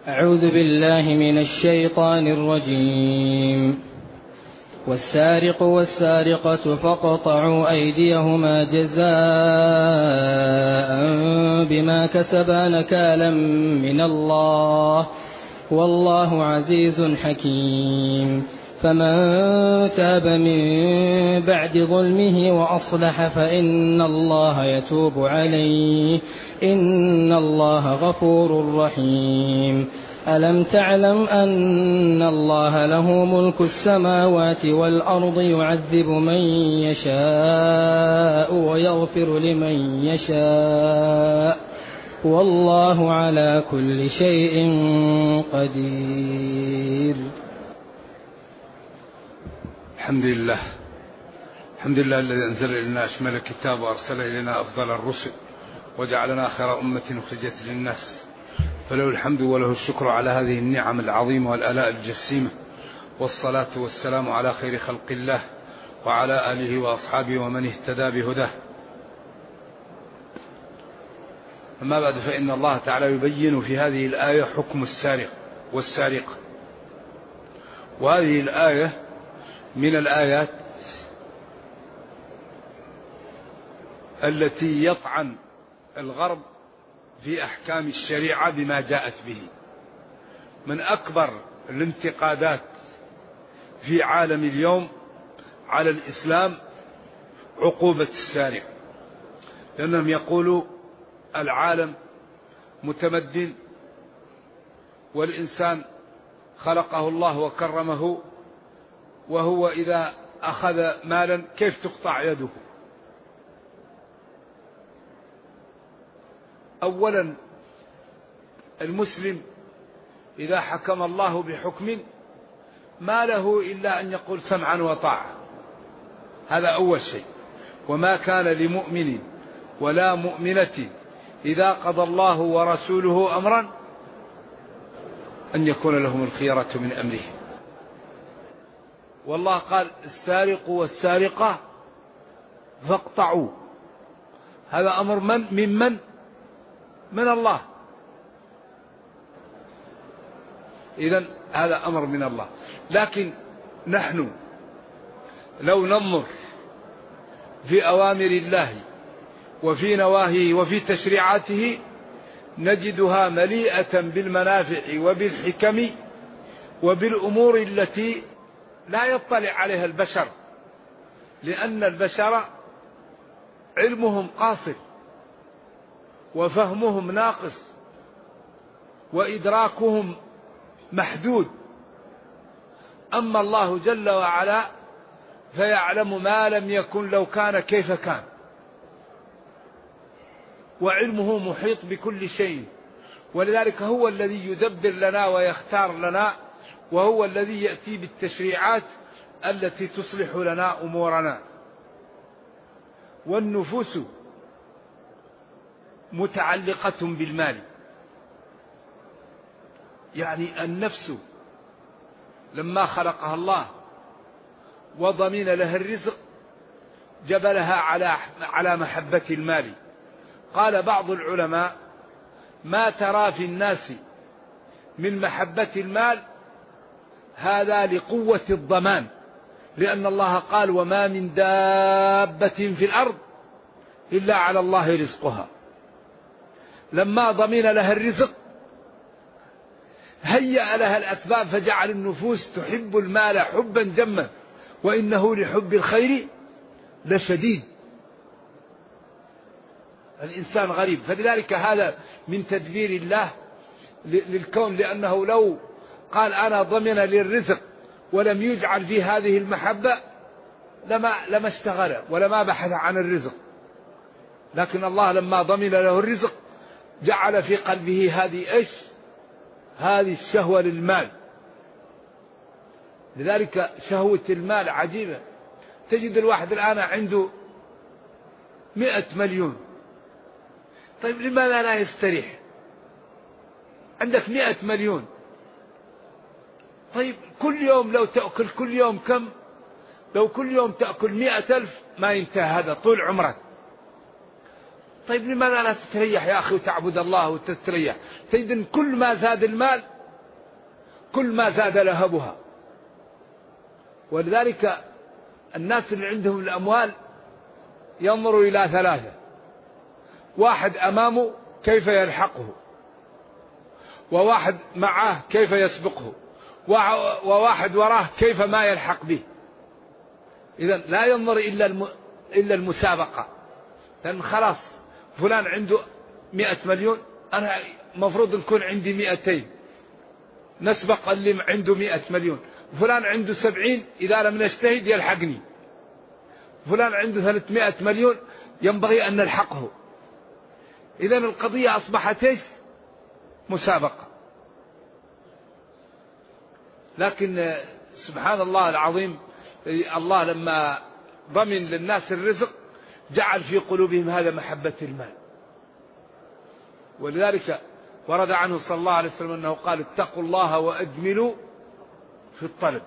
أعوذ بالله من الشيطان الرجيم. والسارق والسارقة فاقطعوا أيديهما جزاء بما كسبا نكالا من الله والله عزيز حكيم. فمن تاب من بعد ظلمه وأصلح فإن الله يتوب عليه إن الله غفور رحيم. ألم تعلم أن الله له ملك السماوات والأرض يعذب من يشاء ويغفر لمن يشاء والله على كل شيء قدير. الحمد لله الذي أنزل إلينا أشمل الكتاب وأرسل إلينا أفضل الرسل وجعلنا خير أمة أخرجت للناس، فله الحمد وله الشكر على هذه النعم العظيمة والآلاء الجسيمة، والصلاة والسلام على خير خلق الله وعلى آله وأصحابه ومن اهتدى بهداه. أما بعد، فإن الله تعالى يبين في هذه الآية حكم السارق والسارقة، وهذه الآية من الآيات التي يطعن الغرب في أحكام الشريعة بما جاءت به. من أكبر الانتقادات في عالم اليوم على الإسلام عقوبة السارق، لأنهم يقولوا العالم متمدن والإنسان خلقه الله وكرمه، وهو إذا أخذ مالا كيف تقطع يده؟ أولا، المسلم إذا حكم الله بحكم ما له إلا أن يقول سمعا وطاعة، هذا أول شيء. وما كان لمؤمن ولا مؤمنة إذا قضى الله ورسوله أمرا أن يكون لهم الخيرة من أمرهم. والله قال السارق والسارقة فاقطعوا، هذا أمر من الله. إذن هذا أمر من الله. لكن نحن لو ننظر في أوامر الله وفي نواهيه وفي تشريعاته نجدها مليئة بالمنافع وبالحكم وبالأمور التي لا يطلع عليها البشر، لأن البشر علمهم قاصر وفهمهم ناقص وإدراكهم محدود. أما الله جل وعلا فيعلم ما لم يكن لو كان كيف كان، وعلمه محيط بكل شيء، ولذلك هو الذي يدبر لنا ويختار لنا، وهو الذي يأتي بالتشريعات التي تصلح لنا أمورنا. والنفوس متعلقة بالمال، يعني النفس لما خلقها الله وضمن لها الرزق جبلها على محبة المال. قال بعض العلماء ما ترى في الناس من محبة المال هذا لقوة الضمان، لأن الله قال وما من دابة في الأرض إلا على الله رزقها. لما ضمن لها الرزق هيأ لها الأسباب فجعل النفوس تحب المال حبا جما، وإنه لحب الخير لشديد. الإنسان غريب، فلذلك هذا من تدبير الله للكون، لأنه لو قال أنا ضمن للرزق ولم يجعل في هذه المحبة لما اشتغل ولما بحث عن الرزق. لكن الله لما ضمن له الرزق جعل في قلبه هذه الشهوة للمال. لذلك شهوة المال عجيبة. تجد الواحد الآن عنده 100 مليون، طيب لماذا لا يستريح؟ عندك 100 مليون، طيب كل يوم لو تأكل كل يوم كم؟ لو كل يوم تأكل 100,000 ما ينتهي هذا طول عمرك. طيب لماذا لا تستريح يا أخي وتعبد الله وتستريح؟ تجد كل ما زاد المال كل ما زاد لهبها. ولذلك الناس اللي عندهم الأموال ينظروا إلى ثلاثة: واحد أمامه كيف يلحقه، وواحد معه كيف يسبقه، وواحد وراه كيف ما يلحق به. إذن لا ينظر إلا المسابقة، لأن خلاص فلان عنده 100 مليون، أنا مفروض نكون عندي 200، نسبق اللي عنده 100 مليون. فلان عنده 70، إذا لم نجتهد يلحقني. فلان عنده 300 مليون، ينبغي أن نلحقه. إذن القضية أصبحت إيش؟ مسابقة. لكن سبحان الله العظيم، الله لما ضمن للناس الرزق جعل في قلوبهم هذا محبة المال. ولذلك ورد عنه صلى الله عليه وسلم أنه قال: اتقوا الله وأجملوا في الطلب.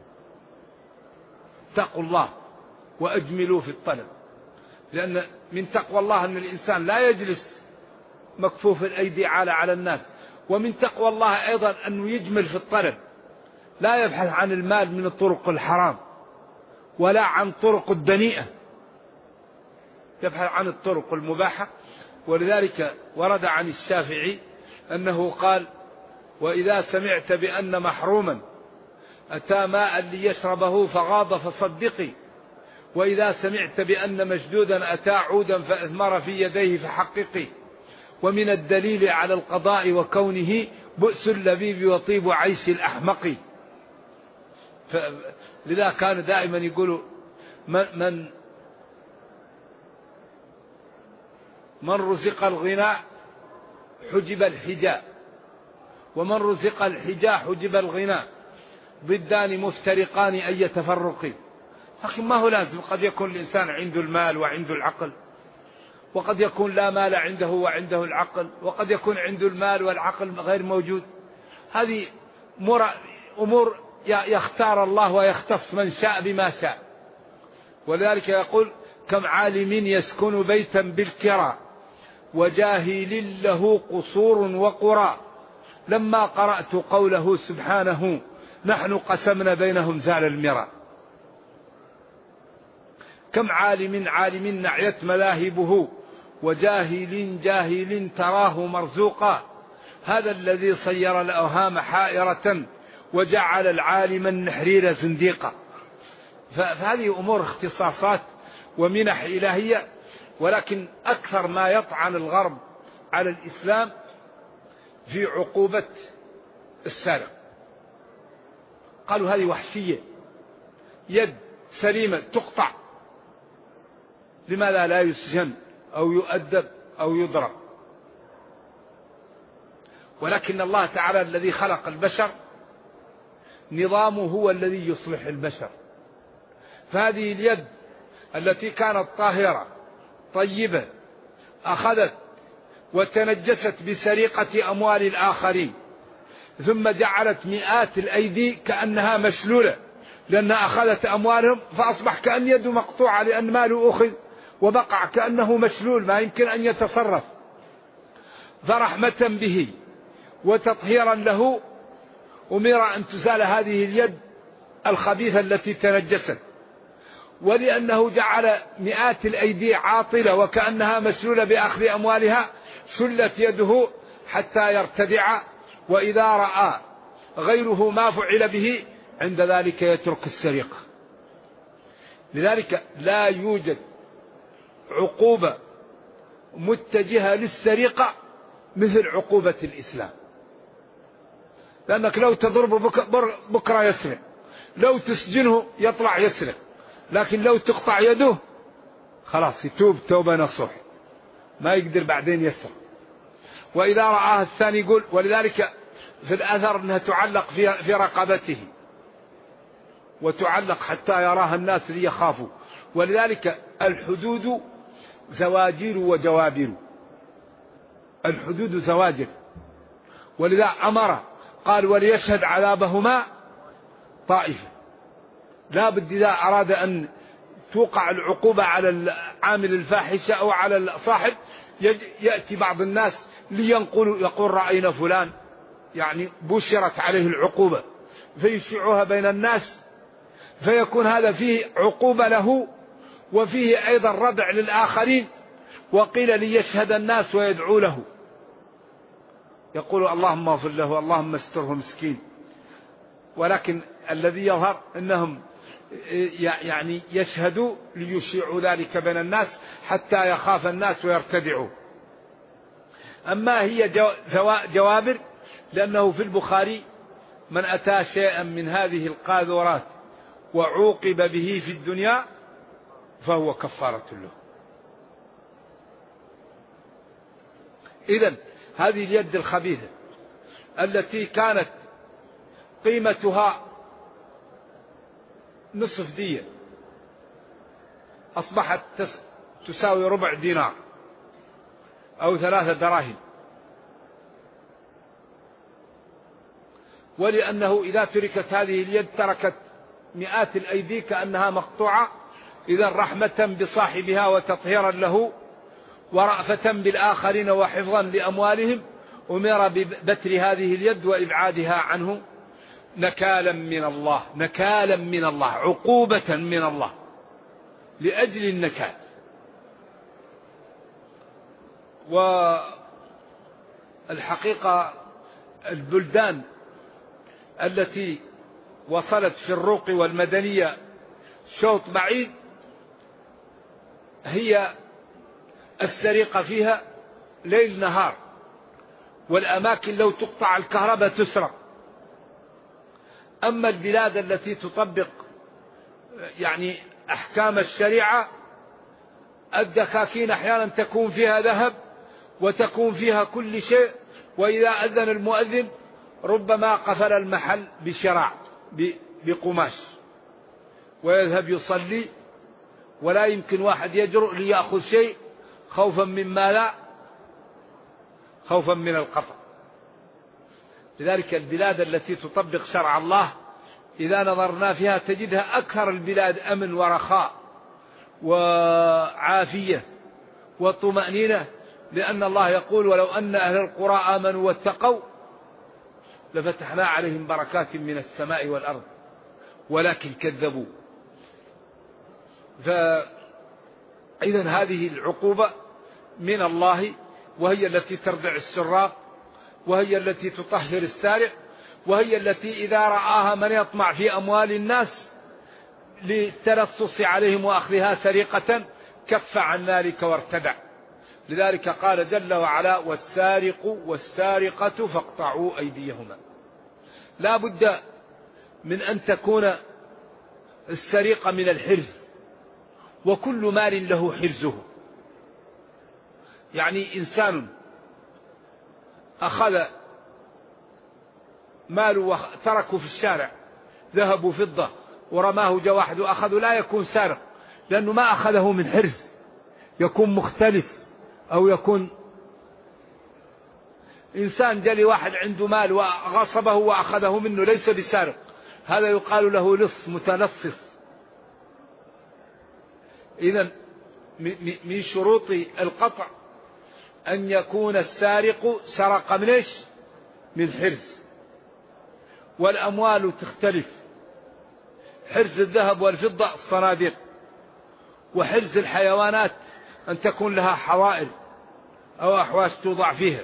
اتقوا الله وأجملوا في الطلب، لأن من تقوى الله أن الإنسان لا يجلس مكفوف الأيدي على الناس، ومن تقوى الله أيضا أنه يجمل في الطلب، لا يبحث عن المال من الطرق الحرام ولا عن طرق الدنيئة، يبحث عن الطرق المباحة. ولذلك ورد عن الشافعي أنه قال: وإذا سمعت بأن محروما أتى ماء ليشربه فغاض فصدقي، وإذا سمعت بأن مشدودا أتى عودا فأثمر في يديه فحققي، ومن الدليل على القضاء وكونه بؤس اللبيب وطيب عيش الأحمق. لذا كان دائما يقولوا: من رزق الغنى حجب الحجاء، ومن رزق الحجاء حجب الغنى، ضدان مفترقان أي تفرق. لكن ما هو لازم، قد يكون الإنسان عنده المال وعنده العقل، وقد يكون لا مال عنده وعنده العقل، وقد يكون عنده المال والعقل غير موجود. هذه أمور يختار الله ويختص من شاء بما شاء. ولذلك يقول: كم عالم يسكن بيتا بالكرى وجاهل له قصور وقرى، لما قرأت قوله سبحانه نحن قسمنا بينهم زال المرى. كم عالم نعيت مذاهبه وجاهل تراه مرزوقا، هذا الذي صير الأوهام حائرة وجعل العالم النحرير زنديقا. فهذه أمور اختصاصات ومنح إلهية. ولكن أكثر ما يطعن الغرب على الإسلام في عقوبة السارق. قالوا هذه وحشية، يد سليمة تقطع، لماذا لا يسجن أو يؤدب أو يضرب؟ ولكن الله تعالى الذي خلق البشر نظامه هو الذي يصلح البشر. فهذه اليد التي كانت طاهرة طيبة أخذت وتنجست بسرقة أموال الآخرين، ثم جعلت مئات الأيدي كأنها مشلولة، لأنها أخذت أموالهم، فأصبح كأن يده مقطوعة لأن ماله أخذ وبقع كأنه مشلول ما يمكن أن يتصرف. فرحمة به وتطهيرا له أمر أن تزال هذه اليد الخبيثة التي تنجست. ولأنه جعل مئات الأيدي عاطلة وكأنها مسلولة بأخذ أموالها، سلت يده حتى يرتدع، وإذا رأى غيره ما فعل به عند ذلك يترك السرقة. لذلك لا يوجد عقوبة متجهة للسرقة مثل عقوبة الإسلام، لأنك لو تضربه بكرة يسرق، لو تسجنه يطلع يسرق، لكن لو تقطع يده خلاص يتوب توبة نصوح، ما يقدر بعدين يسرق. وإذا رآه الثاني يقول، ولذلك في الأثر أنها تعلق في رقبته وتعلق حتى يراها الناس ليخافوا. ولذلك الحدود زواجر وجوابر، الحدود زواجر. ولذا أمر قال وليشهد عذابهما طائفة. لا بد إذا أراد أن توقع العقوبة على العامل الفاحشة أو على الصاحب يأتي بعض الناس لينقلوا، يقول رأينا فلان يعني بشرت عليه العقوبة فيشيعها بين الناس، فيكون هذا فيه عقوبة له وفيه أيضا ردع للآخرين. وقيل ليشهد الناس ويدعو له، يقول اللهم اغفر له اللهم استره مسكين. ولكن الذي يظهر أنهم يعني يشهدوا ليشيعوا ذلك بين الناس حتى يخاف الناس ويرتدعوا. أما هي جوابر، لأنه في البخاري من أتى شيئا من هذه القاذورات وعوقب به في الدنيا فهو كفارة له. إذن هذه اليد الخبيثة التي كانت قيمتها نصف دية أصبحت تساوي ربع دينار أو 3 دراهم. ولأنه إذا تركت هذه اليد تركت مئات الأيدي كأنها مقطوعة. إذا رحمة بصاحبها وتطهيرا له ورأفة بالآخرين وحفظا لأموالهم أمر ببتر هذه اليد وإبعادها عنه نكالا من الله، نكالا من الله، عقوبة من الله لأجل النكال. والحقيقة البلدان التي وصلت في الرقي والمدنية شوط بعيد هي السرقة فيها ليل نهار، والأماكن لو تقطع الكهرباء تسرق. أما البلاد التي تطبق يعني أحكام الشريعة الدكاكين أحيانا تكون فيها ذهب وتكون فيها كل شيء، وإذا أذن المؤذن ربما قفل المحل بشراع بقماش ويذهب يصلي، ولا يمكن واحد يجرؤ ليأخذ شيء خوفا مما لا، خوفا من القطع. لذلك البلاد التي تطبق شرع الله إذا نظرنا فيها تجدها أكثر البلاد أمن ورخاء وعافية وطمأنينة، لأن الله يقول ولو أن أهل القرى آمنوا واتقوا لفتحنا عليهم بركات من السماء والأرض ولكن كذبوا. فإذن هذه العقوبة من الله، وهي التي تردع السراق، وهي التي تطهر السارق، وهي التي إذا رآها من يطمع في أموال الناس للتلصص عليهم وأخذها سرقة كف عن ذلك وارتدع. لذلك قال جل وعلا والسارق والسارقة فاقطعوا أيديهما. لا بد من أن تكون السرقة من الحرز، وكل مال له حرزه. يعني إنسان أخذ ماله وتركه في الشارع ذهب وفضة ورماه جاء واحد وأخذه، لا يكون سارق، لأنه ما أخذه من حرز، يكون مختلف. أو يكون إنسان جلي واحد عنده مال وغصبه وأخذه منه ليس بسارق، هذا يقال له لص متلصص. إذن من شروط القطع أن يكون السارق سرق من إيش؟ من حرز. والأموال تختلف، حرز الذهب والفضة الصناديق، وحرز الحيوانات أن تكون لها حوائل أو أحواش توضع فيها.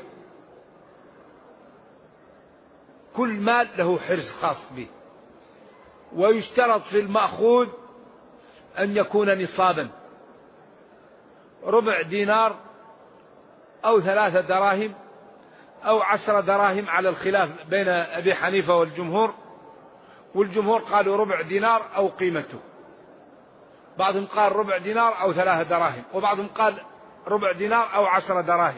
كل مال له حرز خاص به. ويشترط في المأخوذ أن يكون نصابا، ربع دينار أو 3 دراهم أو 10 دراهم على الخلاف بين أبي حنيفة والجمهور. والجمهور قالوا ربع دينار أو قيمته، بعضهم قال ربع دينار أو 3 دراهم، وبعضهم قال ربع دينار أو 10 دراهم.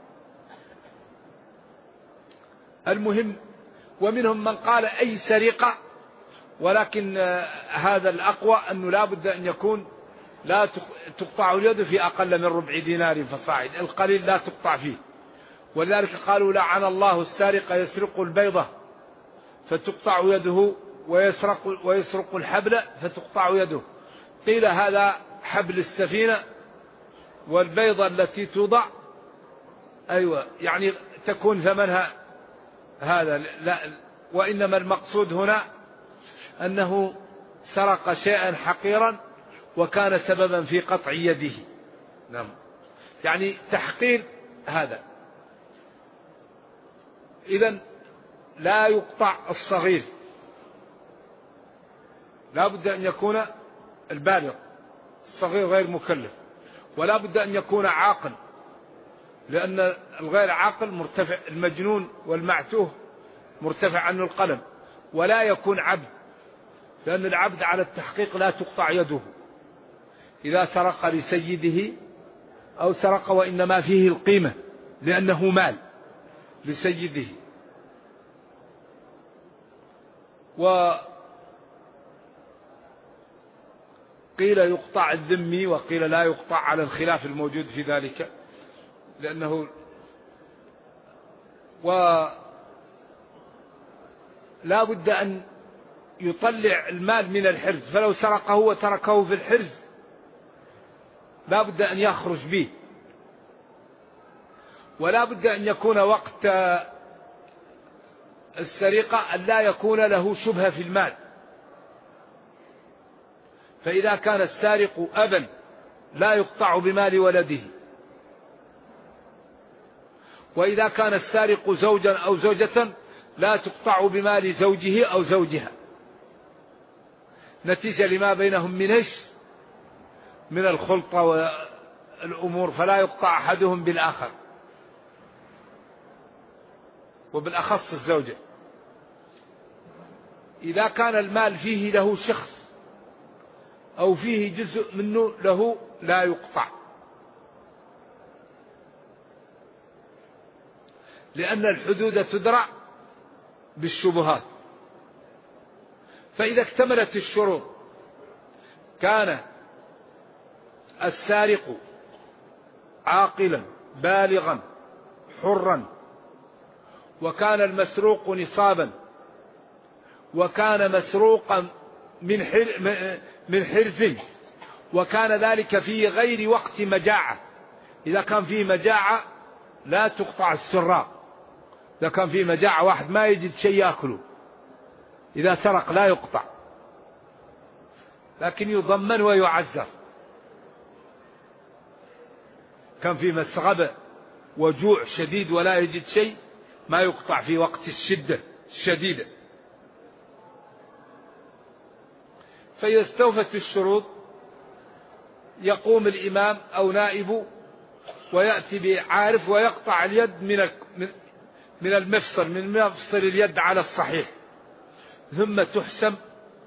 المهم، ومنهم من قال أي سرقة، ولكن هذا الأقوى أنه لا بد أن يكون لا تقطع اليد في أقل من ربع دينار فصاعد، القليل لا تقطع فيه. ولذلك قالوا لعن الله السارق يسرق البيضة فتقطع يده ويسرق الحبل فتقطع يده. قيل هذا حبل السفينة، والبيضة التي توضع يعني تكون ثمنها هذا لا، وإنما المقصود هنا أنه سرق شيئا حقيرا وكان سببا في قطع يده. نعم، يعني تحقير هذا. إذن لا يقطع الصغير، لا بد أن يكون البالغ، الصغير غير مكلف، ولا بد أن يكون عاقل، لأن الغير عاقل مرتفع، المجنون والمعتوه مرتفع عنه القلم. ولا يكون عبد، لأن العبد على التحقيق لا تقطع يده إذا سرق لسيده أو سرق وإنما فيه القيمة لأنه مال لسيده. وقيل يقطع الذمي وقيل لا يقطع، على الخلاف الموجود في ذلك، لأنه ولا بد أن يطلع المال من الحرز، فلو سرقه وتركه في الحرز لا بد أن يخرج به، ولا بد أن يكون وقت السرقة أن لا يكون له شبهة في المال. فإذا كان السارق أبا لا يقطع بمال ولده، وإذا كان السارق زوجا أو زوجة لا تقطع بمال زوجه أو زوجها، نتيجة لما بينهم من الخلطة والأمور، فلا يقطع أحدهم بالآخر، وبالأخص الزوجة. إذا كان المال فيه له شخص أو فيه جزء منه له لا يقطع، لأن الحدود تدرع بالشبهات. فإذا اكتملت الشروط كان السارق عاقلا بالغا حرا، وكان المسروق نصابا، وكان مسروقا من حرز، وكان ذلك في غير وقت مجاعة. إذا كان فيه مجاعة لا تقطع السراق، إذا كان فيه مجاعة واحد ما يجد شيء يأكله إذا سرق لا يقطع، لكن يضمن ويعزر. كان فيه مسغبة وجوع شديد ولا يجد شيء ما يقطع في وقت الشدة الشديدة. فإذا استوفت الشروط يقوم الإمام أو نائبه ويأتي بعارف ويقطع اليد من المفصل، من مفصل اليد على الصحيح، ثم تحسم.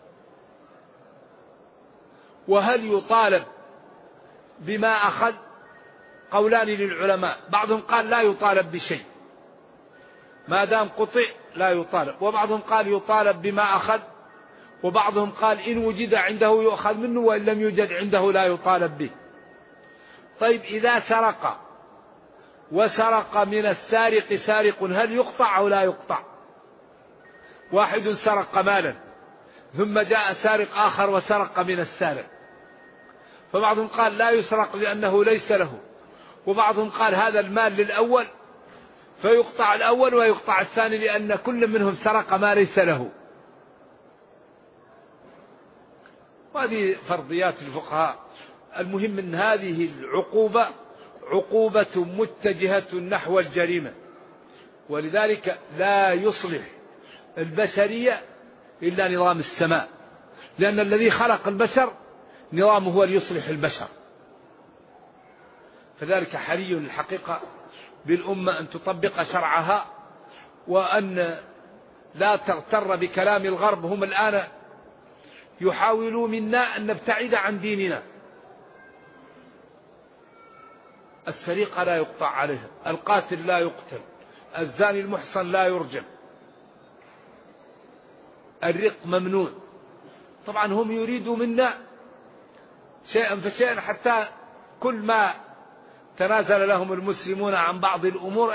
وهل يطالب بما أخذ؟ قولان للعلماء، بعضهم قال لا يطالب بشيء ما دام قطع لا يطالب، وبعضهم قال يطالب بما أخذ، وبعضهم قال إن وجد عنده يؤخذ منه وإن لم يوجد عنده لا يطالب به. طيب إذا سرق وسرق من السارق سارق هل يقطع أو لا يقطع؟ واحد سرق مالا ثم جاء سارق آخر وسرق من السارق، فبعضهم قال لا يسرق لأنه ليس له، وبعضهم قال هذا المال للأول فيقطع الأول ويقطع الثاني لأن كل منهم سرق ما ليس له. وهذه فرضيات الفقهاء. المهم أن هذه العقوبة عقوبة متجهة نحو الجريمة، ولذلك لا يصلح البشرية إلا نظام السماء، لأن الذي خلق البشر نظامه هو ليصلح البشر. فذلك حري الحقيقة بالأمة أن تطبق شرعها، وأن لا تغتر بكلام الغرب. هم الآن يحاولوا منا أن نبتعد عن ديننا. السرقة لا يقطع عليها، القاتل لا يقتل، الزاني المحصن لا يرجم، الرق ممنوع. طبعا هم يريدوا منا شيئا فشيئا، حتى كل ما تنازل لهم المسلمون عن بعض الأمور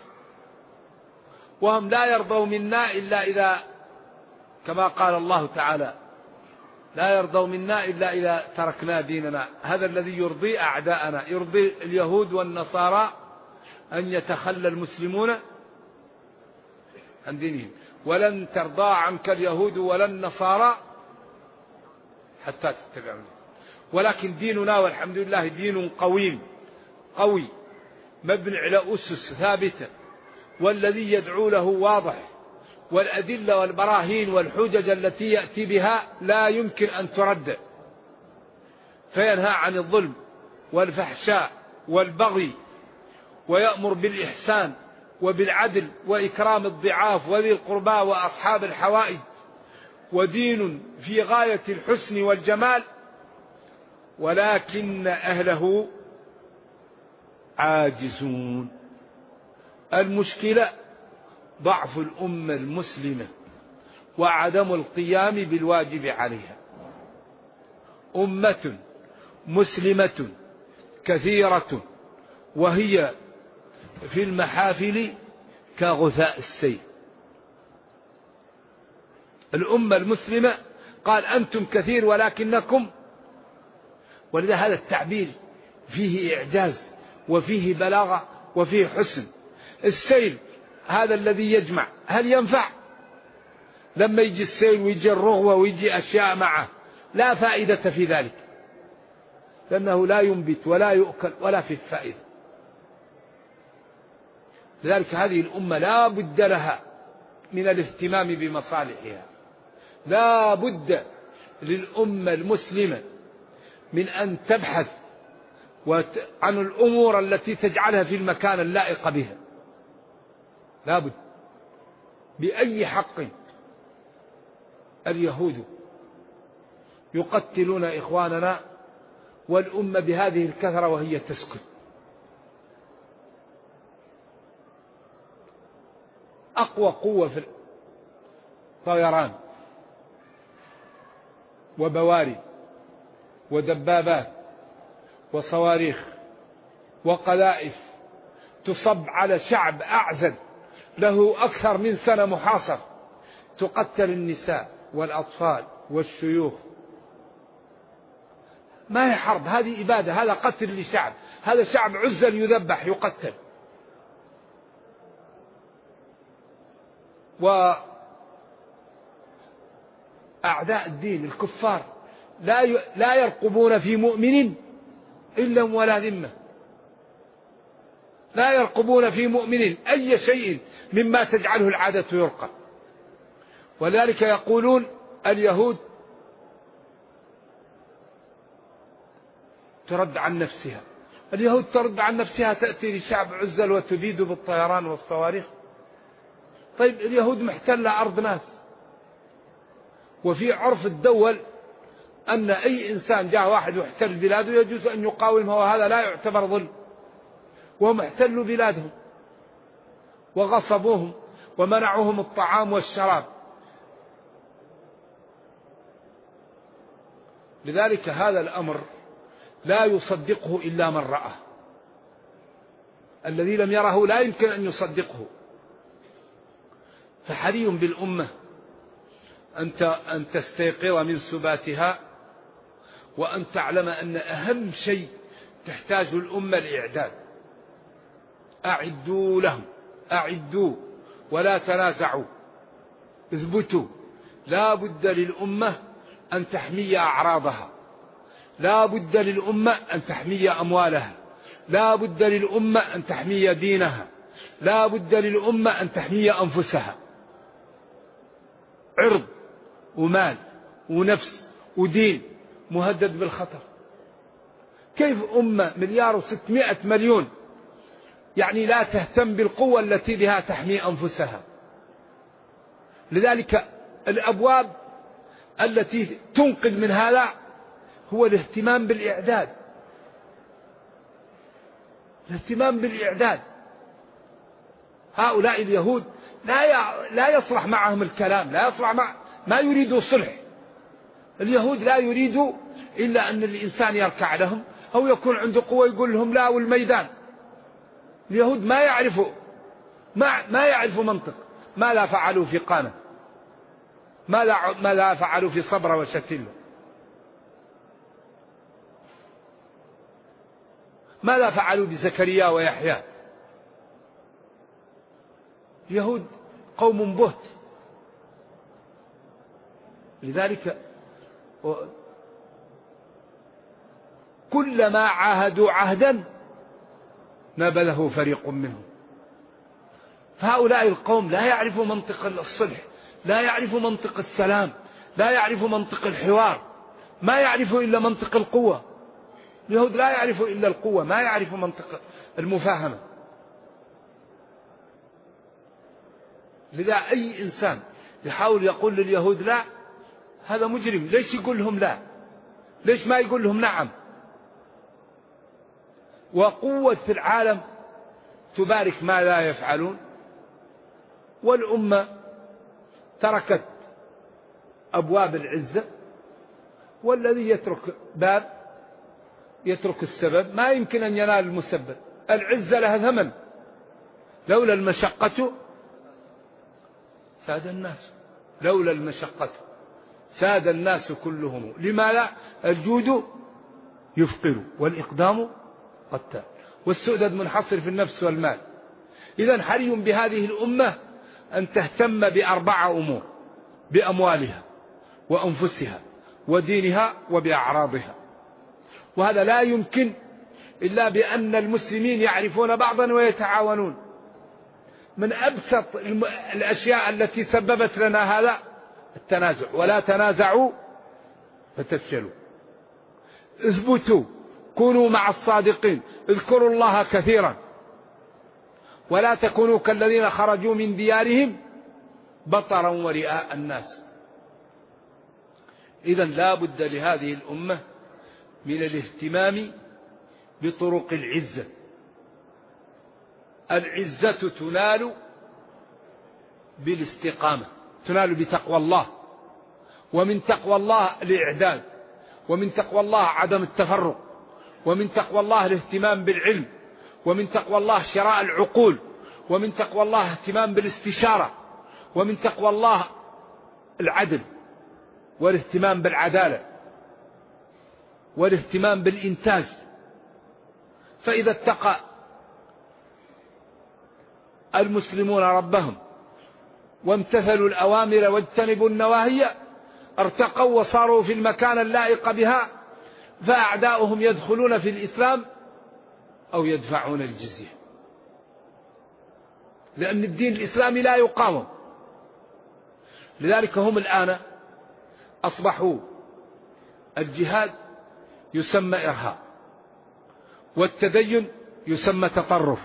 وهم لا يرضوا منا إلا إذا، كما قال الله تعالى لا يرضوا منا إلا إذا تركنا ديننا. هذا الذي يرضي أعداءنا، يرضي اليهود والنصارى أن يتخلى المسلمون عن دينهم. ولن ترضى عنك اليهود ولا النصارى حتى تتبع منهم. ولكن ديننا والحمد لله دين قويم قوي مبني على أسس ثابتة، والذي يدعو له واضح، والأدلة والبراهين والحجج التي يأتي بها لا يمكن أن ترد، فينهى عن الظلم والفحشاء والبغي، ويأمر بالإحسان وبالعدل وإكرام الضعاف وذي القربى وأصحاب الحوائج، ودين في غاية الحسن والجمال، ولكن أهله عاجزون. المشكلة ضعف الأمة المسلمة وعدم القيام بالواجب عليها. أمة مسلمة كثيرة وهي في المحافل كغثاء السيل. الأمة المسلمة قال أنتم كثير ولكنكم، ولذا هذا التعبير فيه إعجاز وفيه بلاغة وفيه حسن. السيل هذا الذي يجمع هل ينفع؟ لما يجي السيل ويجي الرغوة ويجي أشياء معه لا فائدة في ذلك، لأنه لا ينبت ولا يؤكل ولا في فائدة. لذلك هذه الأمة لا بد لها من الاهتمام بمصالحها، لا بد للأمة المسلمة من أن تبحث عن الأمور التي تجعلها في المكان اللائق بها، لا بد بأي حق. اليهود يقتلون إخواننا والأمة بهذه الكثرة وهي تسكت. أقوى قوة في الطيران وبواري ودبابات وصواريخ وقذائف تصب على شعب أعزل له أكثر من سنة محاصر، تقتل النساء والأطفال والشيوخ. ما هي حرب، هذه إبادة، هذا قتل لشعب، هذا شعب عزل يذبح يقتل. وأعداء الدين الكفار لا يرقبون في مؤمن إلا ولا ذمة، لا يرقبون في مؤمن أي شيء مما تجعله العادة يرقب. ولذلك يقولون اليهود ترد عن نفسها. اليهود ترد عن نفسها، تأتي لشعب عزل وتبيد بالطيران والصواريخ. طيب اليهود محتلة أرض ناس، وفي عرف الدول أن أي إنسان جاء واحد واحتل بلاده يجوز أن يقاومه، وهذا لا يعتبر ظلم. وهم احتلوا بلادهم وغصبوهم ومنعوهم الطعام والشراب. لذلك هذا الأمر لا يصدقه إلا من رأى، الذي لم يره لا يمكن أن يصدقه. فحري بالأمة أن تستيقظ من سباتها، وأن تعلم أن أهم شيء تحتاج الأمة الإعداد. أعدوا لهم، أعدوا ولا تنازعوا، اثبتوا. لا بد للأمة أن تحمي أعراضها، لا بد للأمة أن تحمي أموالها، لا بد للأمة أن تحمي دينها، لا بد للأمة أن تحمي أنفسها. عرض ومال ونفس ودين مهدد بالخطر. كيف أمة 1,600,000,000,000 يعني لا تهتم بالقوة التي بها تحمي أنفسها؟ لذلك الأبواب التي تنقذ من هذا هو الاهتمام بالإعداد، الاهتمام بالإعداد. هؤلاء اليهود لا يصلح معهم الكلام، لا يصلح ما يريدوا صلح. اليهود لا يريدوا إلا أن الإنسان يركع لهم أو يكون عنده قوة يقول لهم لا، والميدان. اليهود ما يعرفوا منطق. ماذا فعلوا في قانا؟ ماذا فعلوا في صبرا وشتيلا؟ ماذا فعلوا بزكريا ويحيى؟ اليهود قوم بهت. لذلك كلما عاهدوا عهدا نبذه فريق منهم. فهؤلاء القوم لا يعرفوا منطق الصلح، لا يعرفوا منطق السلام، لا يعرفوا منطق الحوار، ما يعرفوا إلا منطق القوة. اليهود لا يعرفوا إلا القوة، ما يعرفوا منطق المفاهمة. لذا أي إنسان يحاول يقول لليهود لا، هذا مجرم. ليش يقول لهم لا؟ ليش ما يقول لهم نعم؟ وقوة في العالم تبارك ما لا يفعلون، والأمة تركت أبواب العزة، والذي يترك باب يترك السبب ما يمكن أن ينال المسبب. العزة لها ثمن، لولا المشقة ساد الناس، لولا المشقة ساد الناس كلهم. لما لا؟ الجود يفقر والإقدام قتال، والسؤدد منحصر في النفس والمال. إذن حري بهذه الأمة أن تهتم ب4 أمور: بأموالها وأنفسها ودينها وبأعراضها. وهذا لا يمكن إلا بأن المسلمين يعرفون بعضا ويتعاونون. من أبسط الأشياء التي سببت لنا هذا التنازع: ولا تنازعوا فتفشلوا. اثبتوا، كونوا مع الصادقين، اذكروا الله كثيرا، ولا تكونوا كالذين خرجوا من ديارهم بطرا ورئاء الناس. إذن لا بد لهذه الأمة من الاهتمام بطرق العزة. العزة تنال بالاستقامة، تنال بتقوى الله، ومن تقوى الله الإعداد، ومن تقوى الله عدم التفرق، ومن تقوى الله الاهتمام بالعلم، ومن تقوى الله شراء العقول، ومن تقوى الله اهتمام بالاستشارة، ومن تقوى الله العدل والاهتمام بالعدالة والاهتمام بالإنتاج. فإذا اتقى المسلمون ربهم وامتثلوا الأوامر واجتنبوا النواهي ارتقوا وصاروا في المكان اللائق بها، فأعداؤهم يدخلون في الإسلام أو يدفعون الجزية، لأن الدين الإسلامي لا يقاوم. لذلك هم الآن أصبحوا الجهاد يسمى إرهاب، والتدين يسمى تطرف،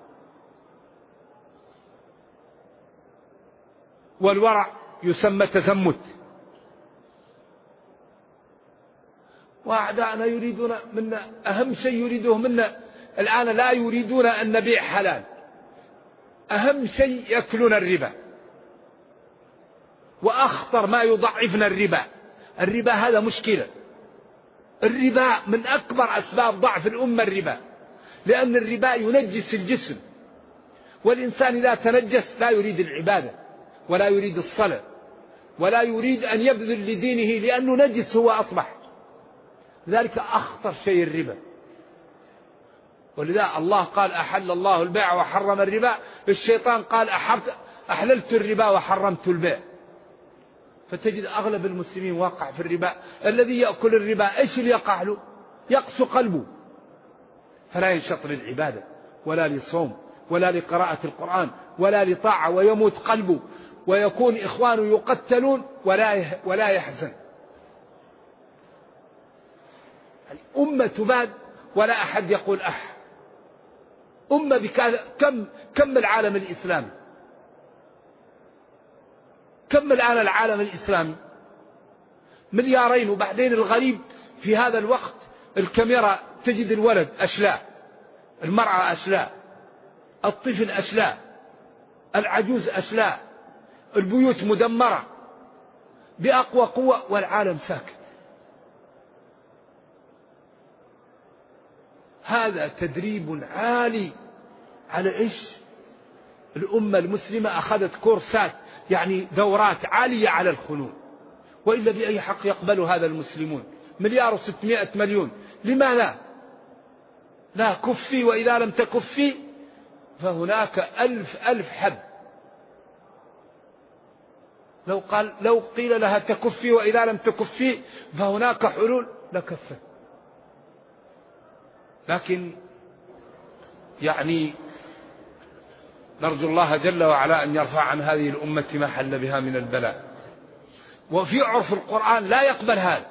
والورع يسمى تزمت. وأعداءنا يريدون منا أهم شيء يريدوه منا الآن، لا يريدون أن نبيع حلال، أهم شيء يأكلون الربا، وأخطر ما يضعفنا الربا. الربا هذا مشكلة. الربا من أكبر أسباب ضعف الأمة الربا، لأن الربا ينجس الجسم، والإنسان إذا تنجس لا يريد العبادة ولا يريد الصلاة ولا يريد أن يبذل لدينه، لأنه نجس هو أصبح. ذلك أخطر شيء الربا. ولذا الله قال أحل الله البيع وحرم الربا، الشيطان قال أحللت الربا وحرمت البيع. فتجد أغلب المسلمين واقع في الربا. الذي يأكل الربا إيش اللي يقع له؟ يقسو قلبه، فلا ينشط للعبادة ولا للصوم ولا لقراءة القرآن ولا لطاعة، ويموت قلبه، ويكون إخوانه يقتلون ولا يحزن. الأمة تباد ولا أحد يقول أح. أمة كم العالم الإسلامي؟ كم الآن العالم الإسلامي؟ 2 مليار. وبعدين الغريب في هذا الوقت الكاميرا تجد الولد أشلاء، المرأة أشلاء، الطفل أشلاء، العجوز أشلاء، البيوت مدمرة بأقوى قوة، والعالم ساكت. هذا تدريب عالي على إيش؟ الأمة المسلمة أخذت كورسات، يعني دورات عالية على الخنوع. وإلا بأي حق يقبل هذا المسلمون 1,600,000,000؟ لما لا؟ لا كفي، وإذا لم تكفي فهناك 1000 حب. لو قيل لها تكفي، وإذا لم تكفي فهناك حلول لكفت. لكن يعني نرجو الله جل وعلا أن يرفع عن هذه الأمة ما حل بها من البلاء. وفي عرف القرآن لا يقبل هذا.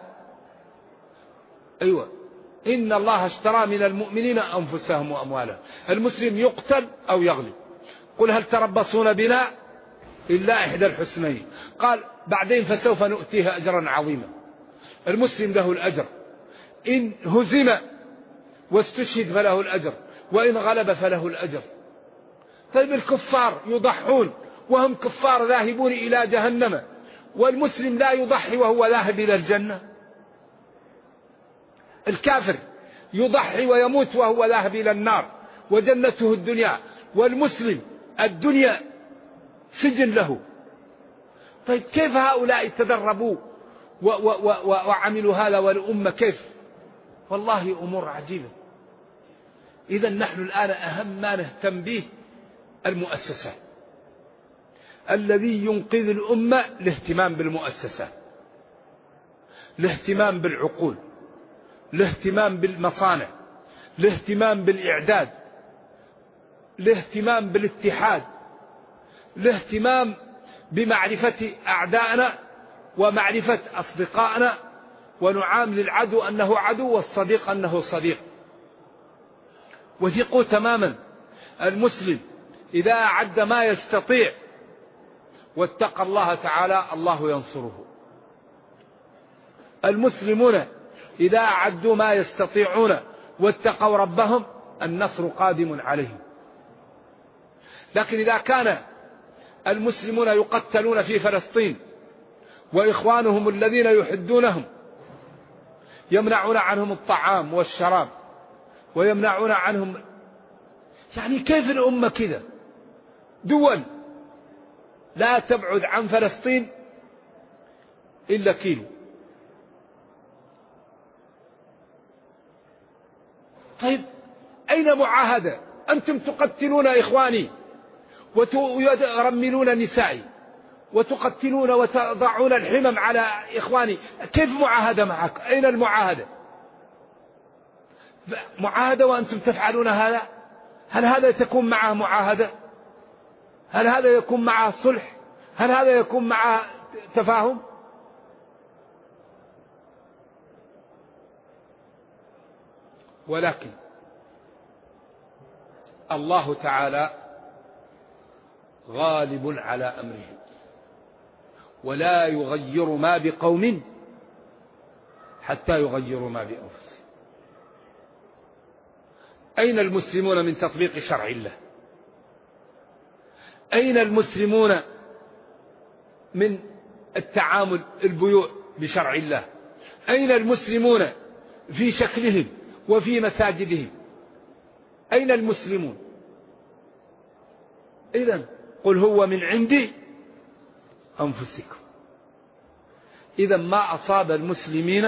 أيوة، إن الله اشترى من المؤمنين أنفسهم وأموالهم. المسلم يقتل أو يغلب. قل هل تربصون بنا إلا إحدى الحسنين. قال بعدين فسوف نؤتيها أجرا عظيما. المسلم له الأجر، إن هزم واستشهد فله الأجر، وإن غلب فله الأجر. طيب الكفار يضحون وهم كفار ذاهبون إلى جهنم، والمسلم لا يضحي وهو ذاهب إلى الجنة. الكافر يضحي ويموت وهو ذاهب إلى النار وجنته الدنيا، والمسلم الدنيا سجن له. طيب كيف هؤلاء تدربوا وعملوا هذا، والأمة كيف؟ والله أمور عجيبة. إذا نحن الآن أهم ما نهتم به المؤسسات. الذي ينقذ الأمة الاهتمام بالمؤسسات، الاهتمام بالعقول، الاهتمام بالمصانع، الاهتمام بالإعداد، الاهتمام بالاتحاد، الاهتمام بمعرفة أعدائنا ومعرفة أصدقائنا، ونعامل العدو أنه عدو والصديق أنه صديق. وثقوا تماما المسلم إذا أعد ما يستطيع واتقى الله تعالى الله ينصره. المسلمون إذا أعدوا ما يستطيعون واتقوا ربهم النصر قادم عليهم. لكن إذا كان المسلمون يقتلون في فلسطين وإخوانهم الذين يحدونهم يمنعون عنهم الطعام والشراب ويمنعون عنهم، يعني كيف الأمة كذا؟ دول لا تبعد عن فلسطين إلا كيلو. طيب أين معاهدة؟ أنتم تقتلون إخواني وترملون نسائي وتقتلون وتضعون الحمم على إخواني، كيف معاهدة معك؟ أين المعاهدة؟ معاهدة وأنتم تفعلون هذا؟ هل هذا تكون معه معاهدة؟ هل هذا يكون معه صلح؟ هل هذا يكون معه تفاهم؟ ولكن الله تعالى غالب على أمره، ولا يغير ما بقوم حتى يغيروا ما بأنفسهم. أين المسلمون من تطبيق شرع الله؟ أين المسلمون من التعامل البيوع بشرع الله؟ أين المسلمون في شكلهم وفي مساجدهم؟ أين المسلمون؟ إذن قل هو من عندي أنفسكم. إذا ما أصاب المسلمين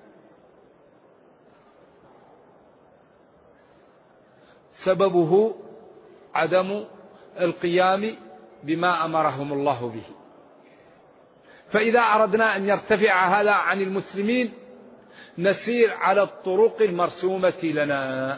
سببه عدم القيام بما أمرهم الله به. فإذا أردنا أن يرتفع هذا عن المسلمين نسير على الطرق المرسومة لنا.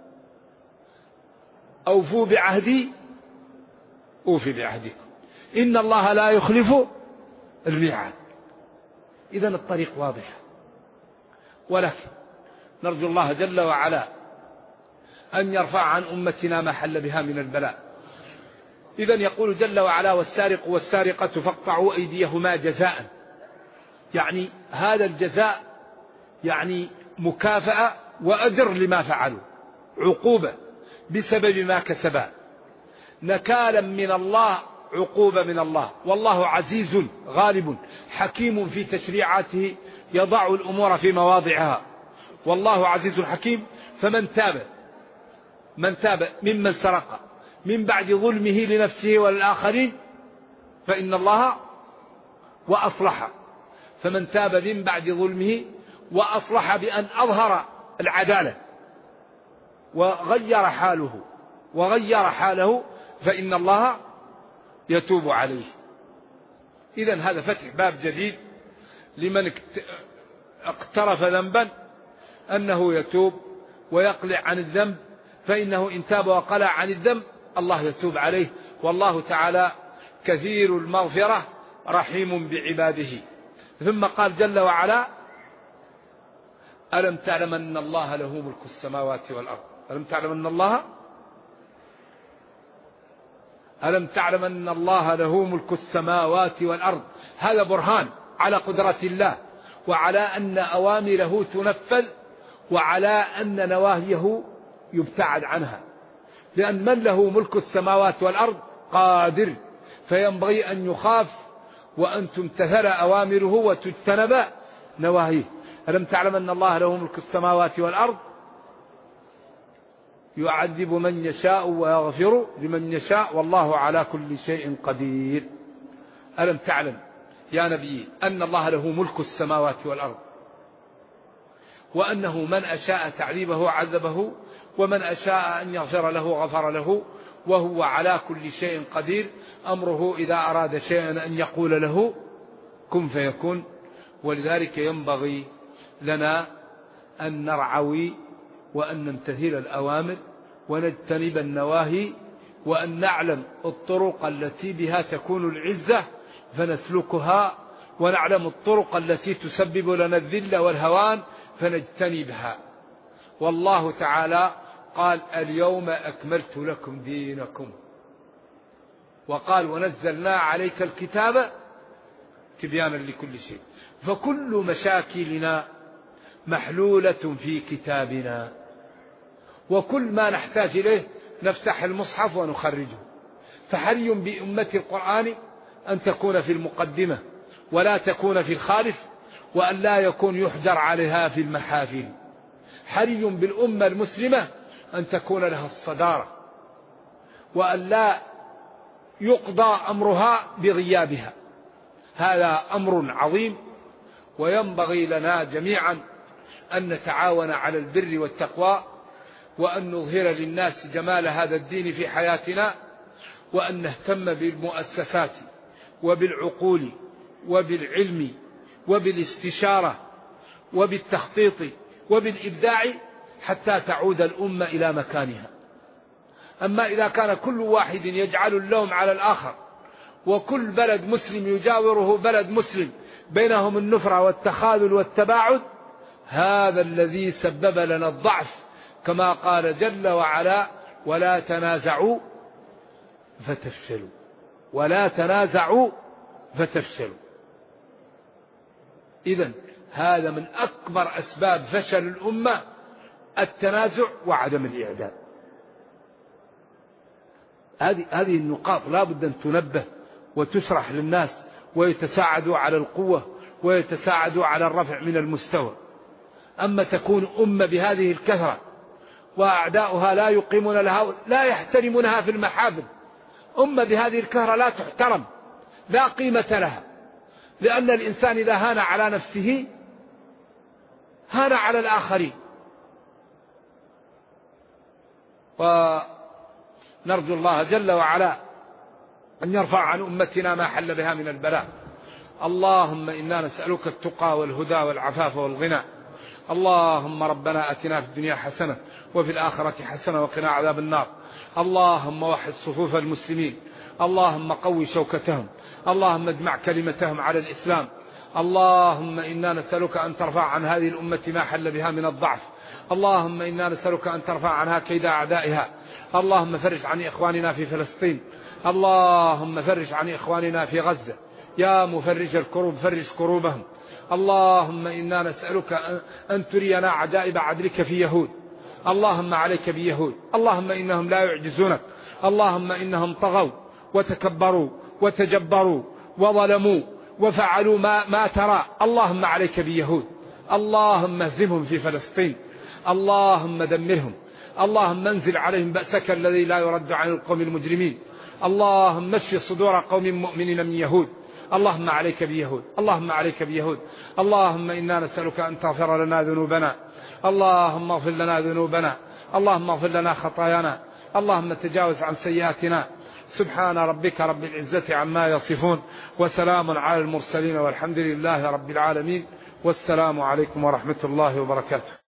أوفوا بعهدي أوفي بعهدكم إن الله لا يخلف الميعاد. إذن الطريق واضح، ولكن نرجو الله جل وعلا أن يرفع عن أمتنا ما حل بها من البلاء. إذن يقول جل وعلا والسارق والسارقة فاقطعوا أيديهما جزاء، يعني هذا الجزاء يعني مكافأة وأجر لما فعلوا، عقوبة بسبب ما كسبا، نكالا من الله، عقوبة من الله. والله عزيز غالب حكيم في تشريعاته يضع الأمور في مواضعها، والله عزيز حكيم. فمن تاب ممن سرق من بعد ظلمه لنفسه والآخرين فإن الله وأصلح. فمن تاب من بعد ظلمه وأصلح بأن أظهر العدالة وغير حاله فإن الله يتوب عليه. إذن هذا فتح باب جديد لمن اقترف ذنبا أنه يتوب ويقلع عن الذنب، فإنه إن تاب وقلع عن الذنب الله يتوب عليه، والله تعالى كثير المغفرة رحيم بعباده. ثم قال جل وعلا: ألم تعلم أن الله له ملك السماوات والأرض. ألم تعلم أن الله له ملك السماوات والأرض. هذا برهان على قدرة الله، وعلى أن أوامره تنفذ، وعلى أن نواهيه يبتعد عنها، لأن من له ملك السماوات والأرض قادر، فينبغي أن يخاف وأن تمتثل أوامره وتجتنب نواهيه. ألم تعلم أن الله له ملك السماوات والأرض يعذب من يشاء ويغفر لمن يشاء والله على كل شيء قدير. ألم تعلم يا نبي أن الله له ملك السماوات والأرض، وأنه من أشاء تعذيبه عذبه، ومن أشاء أن يغفر له غفر له، وهو على كل شيء قدير. أمره إذا أراد شيئا أن يقول له كن فيكون. ولذلك ينبغي لنا أن نرعوي وأن نمتثل الأوامر ونجتنب النواهي، وأن نعلم الطرق التي بها تكون العزة فنسلكها، ونعلم الطرق التي تسبب لنا الذل والهوان فنجتنبها. والله تعالى قال: اليوم أكملت لكم دينكم، وقال: ونزلنا عليك الكتاب تبيانا لكل شيء. فكل مشاكلنا محلولة في كتابنا، وكل ما نحتاج إليه نفتح المصحف ونخرجه. فحري بأمة القرآن أن تكون في المقدمة ولا تكون في الخالف، وأن لا يكون يحجر عليها في المحافل. حري بالأمة المسلمة أن تكون لها الصدارة، وأن لا يقضى أمرها بغيابها. هذا أمر عظيم، وينبغي لنا جميعا أن نتعاون على البر والتقوى، وأن نظهر للناس جمال هذا الدين في حياتنا، وأن نهتم بالمؤسسات وبالعقول وبالعلم وبالاستشارة وبالتخطيط وبالإبداع حتى تعود الأمة إلى مكانها. أما إذا كان كل واحد يجعل اللوم على الآخر، وكل بلد مسلم يجاوره بلد مسلم، بينهم النفرة والتخاذل والتباعد، هذا الذي سبب لنا الضعف، كما قال جل وعلا: ولا تنازعوا فتفشلوا، ولا تنازعوا فتفشلوا. إذن هذا من أكبر أسباب فشل الأمة، التنازع وعدم الإعداد. هذه النقاط لا بد أن تنبه وتشرح للناس، ويتساعدوا على القوة ويتساعدوا على الرفع من المستوى. أما تكون أمة بهذه الكثرة وأعداؤها لا يقيمون لها، لا يحترمونها في المحافل، أمة بهذه الكثرة لا تحترم، لا قيمة لها، لأن الإنسان إذا هان على نفسه هان على الآخرين. ونرجو الله جل وعلا أن يرفع عن أمتنا ما حل بها من البلاء. اللهم إنا نسألك التقى والهدى والعفاف والغنى. اللهم ربنا أتنا في الدنيا حسنة وفي الآخرة حسنة وقنا عذاب النار. اللهم وحد صفوف المسلمين، اللهم قوي شوكتهم، اللهم اجمع كلمتهم على الإسلام. اللهم إنا نسألك أن ترفع عن هذه الأمة ما حل بها من الضعف. اللهم إنا نسألك أن ترفع عنها كيد أعدائها. اللهم فرج عن إخواننا في فلسطين، اللهم فرج عن إخواننا في غزة، يا مفرج الكروب فرج كروبهم. اللهم إنا نسألك أن ترينا عجائب عدلك في يهود. اللهم عليك بيهود، اللهم إنهم لا يعجزونك، اللهم إنهم طغوا وتكبروا وتجبروا وظلموا وفعلوا ما ترى. اللهم عليك بيهود، اللهم اهزمهم في فلسطين، اللهم دمرهم، اللهم انزل عليهم بأسك الذي لا يرد عن القوم المجرمين. اللهم اشف صدور قوم مؤمنين من يهود. اللهم عليك بيهود، اللهم عليك بيهود. اللهم إنا نسألك أن تغفر لنا ذنوبنا، اللهم اغفر لنا ذنوبنا، اللهم اغفر لنا خطايانا، اللهم تجاوز عن سيئاتنا، سبحان ربك رب العزة عما يصفون، وسلام على المرسلين، والحمد لله رب العالمين، والسلام عليكم ورحمة الله وبركاته.